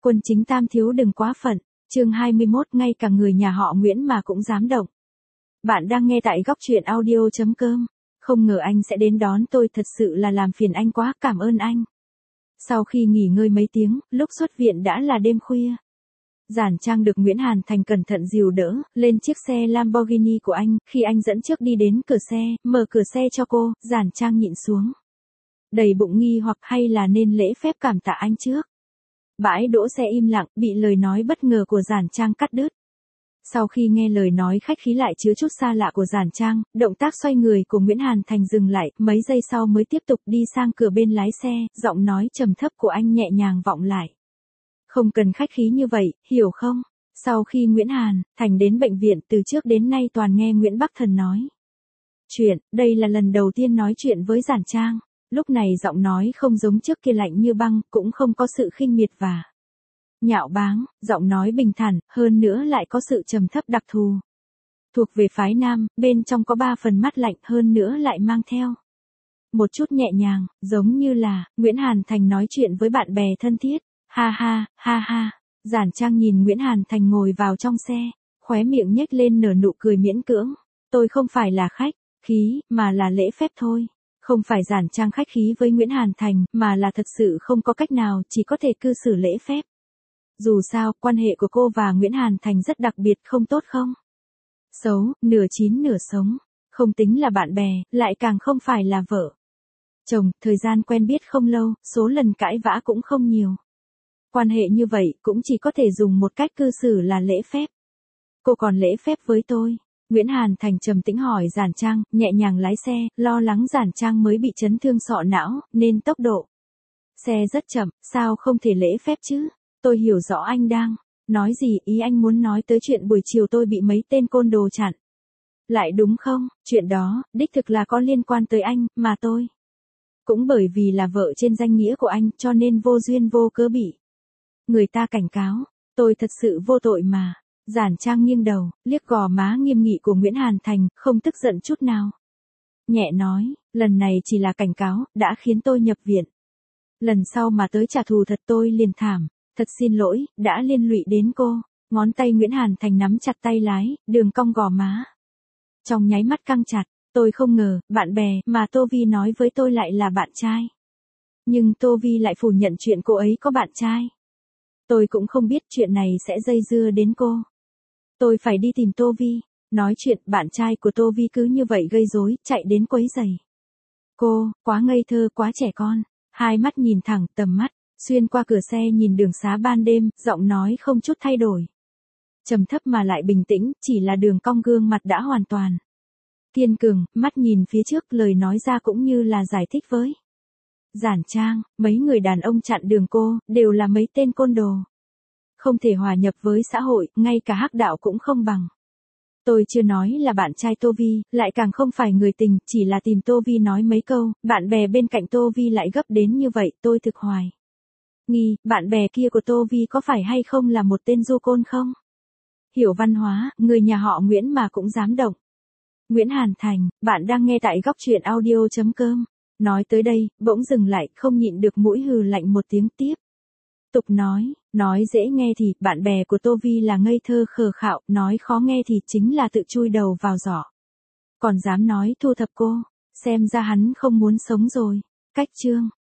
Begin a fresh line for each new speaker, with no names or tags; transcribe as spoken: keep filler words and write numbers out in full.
Quân chính tam thiếu đừng quá phận. Chương hai mươi mốt, ngay cả người nhà họ Nguyễn mà cũng dám động. Bạn đang nghe tại góc truyện audio chấm com. Không ngờ anh sẽ đến đón tôi, thật sự là làm phiền anh quá, cảm ơn anh. Sau khi nghỉ ngơi mấy tiếng, lúc xuất viện đã là đêm khuya. Giản Trang được Nguyễn Hàn Thành cẩn thận dìu đỡ, lên chiếc xe Lamborghini của anh, khi anh dẫn trước đi đến cửa xe, mở cửa xe cho cô, Giản Trang nhịn xuống. Đầy bụng nghi hoặc hay là nên lễ phép cảm tạ anh trước. Bãi đỗ xe im lặng, bị lời nói bất ngờ của Giản Trang cắt đứt. Sau khi nghe lời nói khách khí lại chứa chút xa lạ của Giản Trang, động tác xoay người của Nguyễn Hàn Thành dừng lại, mấy giây sau mới tiếp tục đi sang cửa bên lái xe, giọng nói trầm thấp của anh nhẹ nhàng vọng lại. Không cần khách khí như vậy, hiểu không? Sau khi Nguyễn Hàn Thành đến bệnh viện, từ trước đến nay toàn nghe Nguyễn Bắc Thần nói chuyện, đây là lần đầu tiên nói chuyện với Giản Trang. Lúc này giọng nói không giống trước kia lạnh như băng, cũng không có sự khinh miệt và nhạo báng, giọng nói bình thản, hơn nữa lại có sự trầm thấp đặc thù. Thuộc về phái nam, bên trong có ba phần mắt lạnh, hơn nữa lại mang theo một chút nhẹ nhàng, giống như là Nguyễn Hàn Thành nói chuyện với bạn bè thân thiết. Ha ha, ha ha. Giản Trang nhìn Nguyễn Hàn Thành ngồi vào trong xe, khóe miệng nhếch lên nở nụ cười miễn cưỡng. Tôi không phải là khách khí, mà là lễ phép thôi. Không phải Giản Trang khách khí với Nguyễn Hàn Thành, mà là thật sự không có cách nào, chỉ có thể cư xử lễ phép. Dù sao, quan hệ của cô và Nguyễn Hàn Thành rất đặc biệt, không tốt không? Xấu, nửa chín nửa sống. Không tính là bạn bè, lại càng không phải là vợ chồng, thời gian quen biết không lâu, số lần cãi vã cũng không nhiều. Quan hệ như vậy, cũng chỉ có thể dùng một cách cư xử là lễ phép. Cô còn lễ phép với tôi? Nguyễn Hàn Thành trầm tĩnh hỏi Giản Trang, nhẹ nhàng lái xe, lo lắng Giản Trang mới bị chấn thương sọ não, nên tốc độ xe rất chậm, sao không thể lễ phép chứ? Tôi hiểu rõ anh đang nói gì, ý anh muốn nói tới chuyện buổi chiều tôi bị mấy tên côn đồ chặn lại đúng không? Chuyện đó, đích thực là có liên quan tới anh, mà tôi cũng bởi vì là vợ trên danh nghĩa của anh, cho nên vô duyên vô cớ bị người ta cảnh cáo. Tôi thật sự vô tội mà. Giản Trang nghiêng đầu, liếc gò má nghiêm nghị của Nguyễn Hàn Thành, không tức giận chút nào. Nhẹ nói, lần này chỉ là cảnh cáo, đã khiến tôi nhập viện. Lần sau mà tới trả thù thật tôi liền thảm. Thật xin lỗi, đã liên lụy đến cô. Ngón tay Nguyễn Hàn Thành nắm chặt tay lái, đường cong gò má trong nháy mắt căng chặt. Tôi không ngờ, bạn bè mà Tô Vi nói với tôi lại là bạn trai. Nhưng Tô Vi lại phủ nhận chuyện cô ấy có bạn trai. Tôi cũng không biết chuyện này sẽ dây dưa đến cô. Tôi phải đi tìm Tô Vi. Nói chuyện, bạn trai của Tô Vi cứ như vậy gây rối, chạy đến quấy rầy cô, quá ngây thơ, quá trẻ con. Hai mắt nhìn thẳng, tầm mắt xuyên qua cửa xe nhìn đường xá ban đêm, giọng nói không chút thay đổi. Trầm thấp mà lại bình tĩnh, chỉ là đường cong gương mặt đã hoàn toàn kiên cường, mắt nhìn phía trước, lời nói ra cũng như là giải thích với Giản Trang, mấy người đàn ông chặn đường cô, đều là mấy tên côn đồ. Không thể hòa nhập với xã hội, ngay cả hắc đạo cũng không bằng. Tôi chưa nói là bạn trai Tô Vi, lại càng không phải người tình, chỉ là tìm Tô Vi nói mấy câu, bạn bè bên cạnh Tô Vi lại gấp đến như vậy, tôi thực hoài nghi, bạn bè kia của Tô Vi có phải hay không là một tên du côn không? Hiểu văn hóa, người nhà họ Nguyễn mà cũng dám động. Nguyễn Hàn Thành, bạn đang nghe tại góc truyện audio chấm com. Nói tới đây, bỗng dừng lại, không nhịn được mũi hừ lạnh một tiếng tiếp. Tục nói, nói dễ nghe thì, bạn bè của Tô Vi là ngây thơ khờ khạo, nói khó nghe thì chính là tự chui đầu vào giỏ. Còn dám nói thu thập cô, xem ra hắn không muốn sống rồi. Cách chương.